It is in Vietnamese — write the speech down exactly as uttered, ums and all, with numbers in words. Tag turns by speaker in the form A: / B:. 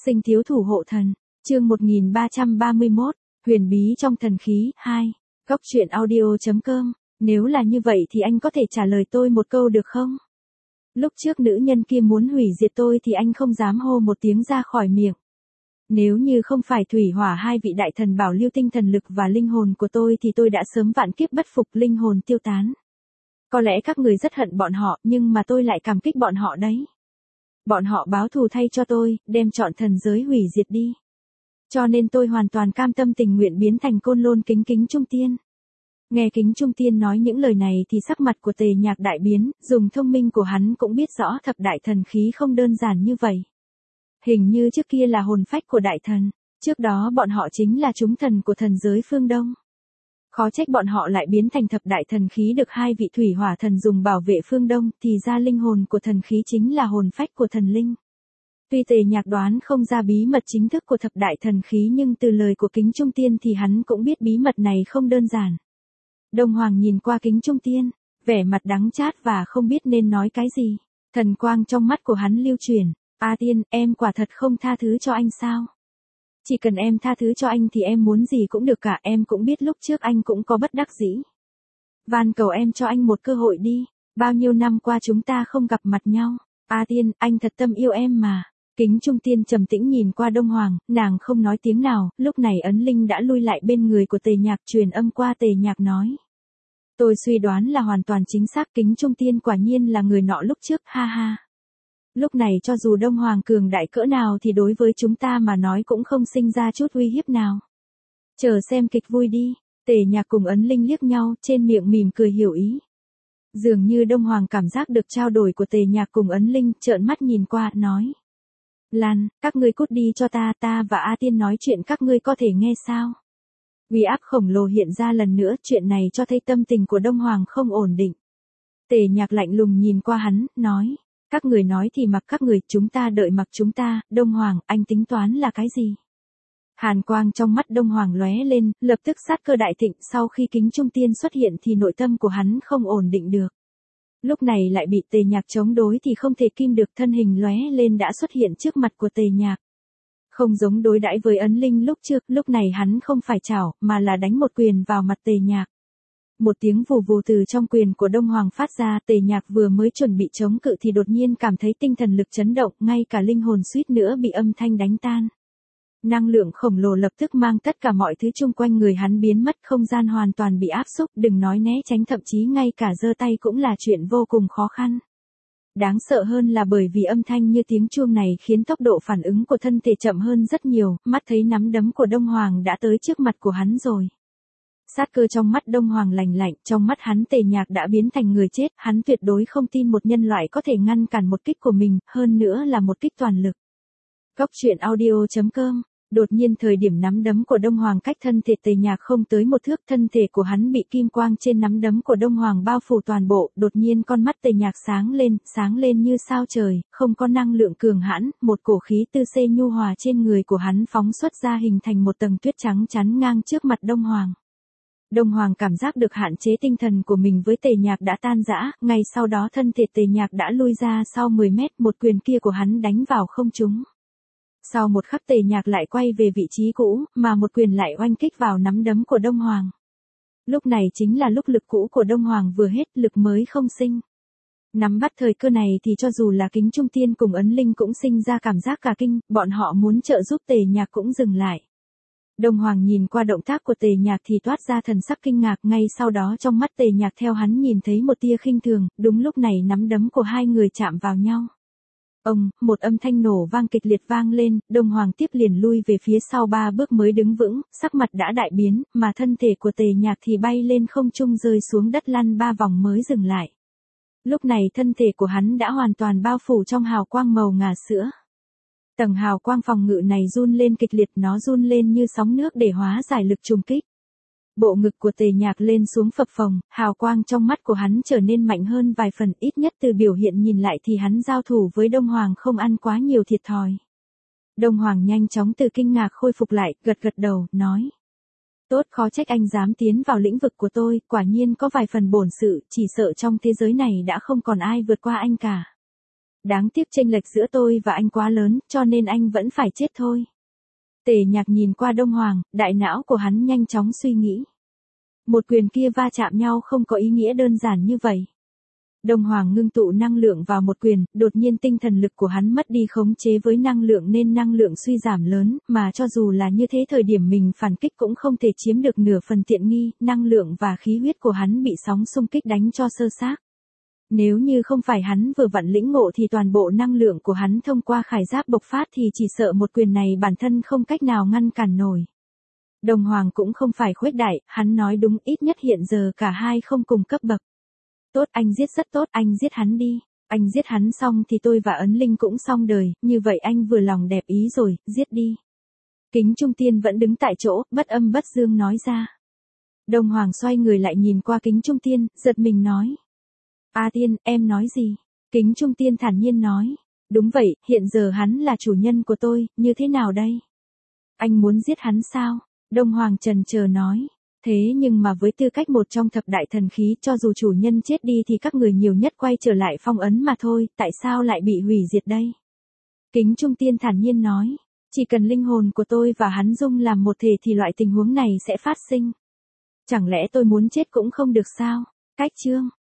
A: Sinh thiếu thủ hộ thần, chương một nghìn ba trăm ba mươi mốt, huyền bí trong thần khí, hai, góc truyện audio.com, nếu là như vậy thì anh có thể trả lời tôi một câu được không? Lúc trước nữ nhân kia muốn hủy diệt tôi thì anh không dám hô một tiếng ra khỏi miệng. Nếu như không phải thủy hỏa hai vị đại thần bảo lưu tinh thần lực và linh hồn của tôi thì tôi đã sớm vạn kiếp bất phục, linh hồn tiêu tán. Có lẽ các người rất hận bọn họ nhưng mà tôi lại cảm kích bọn họ đấy. Bọn họ báo thù thay cho tôi, đem trọn thần giới hủy diệt đi. Cho nên tôi hoàn toàn cam tâm tình nguyện biến thành Côn Lôn Kính Kính Trung Tiên. Nghe Kính Trung Tiên nói những lời này thì sắc mặt của Tề Nhạc đại biến, dùng thông minh của hắn cũng biết rõ thập đại thần khí không đơn giản như vậy. Hình như trước kia là hồn phách của đại thần, trước đó bọn họ chính là chúng thần của thần giới phương Đông. Khó trách bọn họ lại biến thành thập đại thần khí được hai vị thủy hỏa thần dùng bảo vệ phương Đông, thì ra linh hồn của thần khí chính là hồn phách của thần linh. Tuy Tề Nhạc đoán không ra bí mật chính thức của thập đại thần khí nhưng từ lời của Kính Trung Tiên thì hắn cũng biết bí mật này không đơn giản. Đông Hoàng nhìn qua Kính Trung Tiên, vẻ mặt đắng chát và không biết nên nói cái gì. Thần quang trong mắt của hắn lưu chuyển, A Tiên, em quả thật không tha thứ cho anh sao? Chỉ cần em tha thứ cho anh thì em muốn gì cũng được cả, em cũng biết lúc trước anh cũng có bất đắc dĩ. Van cầu em cho anh một cơ hội đi, bao nhiêu năm qua chúng ta không gặp mặt nhau. A Tiên, anh thật tâm yêu em mà. Kính Trung Tiên trầm tĩnh nhìn qua Đông Hoàng, nàng không nói tiếng nào, lúc này ấn linh đã lui lại bên người của Tề Nhạc truyền âm qua Tề Nhạc nói. Tôi suy đoán là hoàn toàn chính xác, Kính Trung Tiên quả nhiên là người nọ lúc trước, ha ha. Lúc này cho dù Đông Hoàng cường đại cỡ nào thì đối với chúng ta mà nói cũng không sinh ra chút uy hiếp nào. Chờ xem kịch vui đi, Tề Nhạc cùng ấn linh liếc nhau, trên miệng mỉm cười hiểu ý. Dường như Đông Hoàng cảm giác được trao đổi của Tề Nhạc cùng ấn linh, trợn mắt nhìn qua, nói. Lan, các ngươi cút đi cho ta, ta và A Tiên nói chuyện các ngươi có thể nghe sao? Uy áp khổng lồ hiện ra lần nữa, chuyện này cho thấy tâm tình của Đông Hoàng không ổn định. Tề Nhạc lạnh lùng nhìn qua hắn, nói. Các người nói thì mặc các người, chúng ta đợi mặc chúng ta, Đông Hoàng, anh tính toán là cái gì? Hàn quang trong mắt Đông Hoàng lóe lên, lập tức sát cơ đại thịnh, sau khi Kính Trung Tiên xuất hiện thì nội tâm của hắn không ổn định được. Lúc này lại bị Tề Nhạc chống đối thì không thể kim được, thân hình lóe lên đã xuất hiện trước mặt của Tề Nhạc. Không giống đối đãi với ấn linh lúc trước, lúc này hắn không phải chảo, mà là đánh một quyền vào mặt Tề Nhạc. Một tiếng vù vù từ trong quyền của Đông Hoàng phát ra, Tề Nhạc vừa mới chuẩn bị chống cự thì đột nhiên cảm thấy tinh thần lực chấn động, ngay cả linh hồn suýt nữa bị âm thanh đánh tan. Năng lượng khổng lồ lập tức mang tất cả mọi thứ chung quanh người hắn biến mất, không gian hoàn toàn bị áp xúc, đừng nói né tránh, thậm chí ngay cả giơ tay cũng là chuyện vô cùng khó khăn. Đáng sợ hơn là bởi vì âm thanh như tiếng chuông này khiến tốc độ phản ứng của thân thể chậm hơn rất nhiều, mắt thấy nắm đấm của Đông Hoàng đã tới trước mặt của hắn rồi. Sát cơ trong mắt Đông Hoàng lạnh lạnh, trong mắt hắn Tề Nhạc đã biến thành người chết, hắn tuyệt đối không tin một nhân loại có thể ngăn cản một kích của mình, hơn nữa là một kích toàn lực. Góc truyện audio.com, đột nhiên thời điểm nắm đấm của Đông Hoàng cách thân thể Tề Nhạc không tới một thước, thân thể của hắn bị kim quang trên nắm đấm của Đông Hoàng bao phủ toàn bộ, đột nhiên con mắt Tề Nhạc sáng lên, sáng lên như sao trời, không có năng lượng cường hãn, một cổ khí tư xê nhu hòa trên người của hắn phóng xuất ra hình thành một tầng tuyết trắng chắn ngang trước mặt Đông Hoàng. Đông Hoàng cảm giác được hạn chế tinh thần của mình với Tề Nhạc đã tan rã, ngay sau đó thân thể Tề Nhạc đã lui ra sau mười mét, một quyền kia của hắn đánh vào không trúng. Sau một khắc Tề Nhạc lại quay về vị trí cũ, mà một quyền lại oanh kích vào nắm đấm của Đông Hoàng. Lúc này chính là lúc lực cũ của Đông Hoàng vừa hết, lực mới không sinh. Nắm bắt thời cơ này thì cho dù là Kính Trung Tiên cùng ấn linh cũng sinh ra cảm giác cả kinh, bọn họ muốn trợ giúp Tề Nhạc cũng dừng lại. Đông Hoàng nhìn qua động tác của Tề Nhạc thì toát ra thần sắc kinh ngạc, ngay sau đó trong mắt Tề Nhạc theo hắn nhìn thấy một tia khinh thường, đúng lúc này nắm đấm của hai người chạm vào nhau. Ông, một âm thanh nổ vang kịch liệt vang lên, Đông Hoàng tiếp liền lui về phía sau ba bước mới đứng vững, sắc mặt đã đại biến, mà thân thể của Tề Nhạc thì bay lên không trung rơi xuống đất lăn ba vòng mới dừng lại. Lúc này thân thể của hắn đã hoàn toàn bao phủ trong hào quang màu ngà sữa. Tầng hào quang phòng ngự này run lên kịch liệt, nó run lên như sóng nước để hóa giải lực trùng kích. Bộ ngực của Tề Nhạc lên xuống phập phồng, hào quang trong mắt của hắn trở nên mạnh hơn vài phần, ít nhất từ biểu hiện nhìn lại thì hắn giao thủ với Đông Hoàng không ăn quá nhiều thiệt thòi. Đông Hoàng nhanh chóng từ kinh ngạc khôi phục lại, gật gật đầu, nói. Tốt, khó trách anh dám tiến vào lĩnh vực của tôi, quả nhiên có vài phần bổn sự, chỉ sợ trong thế giới này đã không còn ai vượt qua anh cả. Đáng tiếc chênh lệch giữa tôi và anh quá lớn, cho nên anh vẫn phải chết thôi. Tề Nhạc nhìn qua Đông Hoàng, đại não của hắn nhanh chóng suy nghĩ. Một quyền kia va chạm nhau không có ý nghĩa đơn giản như vậy. Đông Hoàng ngưng tụ năng lượng vào một quyền, đột nhiên tinh thần lực của hắn mất đi khống chế với năng lượng nên năng lượng suy giảm lớn, mà cho dù là như thế thời điểm mình phản kích cũng không thể chiếm được nửa phần tiện nghi, năng lượng và khí huyết của hắn bị sóng xung kích đánh cho sơ xác. Nếu như không phải hắn vừa vặn lĩnh ngộ thì toàn bộ năng lượng của hắn thông qua khải giáp bộc phát thì chỉ sợ một quyền này bản thân không cách nào ngăn cản nổi. Đồng Hoàng cũng không phải khuếch đại, hắn nói đúng, ít nhất hiện giờ cả hai không cùng cấp bậc. Tốt, anh giết rất tốt, anh giết hắn đi. Anh giết hắn xong thì tôi và Ấn Linh cũng xong đời, như vậy anh vừa lòng đẹp ý rồi, giết đi. Kính Trung Tiên vẫn đứng tại chỗ, bất âm bất dương nói ra. Đồng Hoàng xoay người lại nhìn qua Kính Trung Tiên, giật mình nói. A Tiên, em nói gì? Kính Trung Tiên thản nhiên nói. Đúng vậy, hiện giờ hắn là chủ nhân của tôi, như thế nào đây? Anh muốn giết hắn sao? Đông Hoàng trần chờ nói. Thế nhưng mà với tư cách một trong thập đại thần khí, cho dù chủ nhân chết đi thì các người nhiều nhất quay trở lại phong ấn mà thôi, tại sao lại bị hủy diệt đây? Kính Trung Tiên thản nhiên nói. Chỉ cần linh hồn của tôi và hắn dung làm một thể thì loại tình huống này sẽ phát sinh. Chẳng lẽ tôi muốn chết cũng không được sao? Cách chương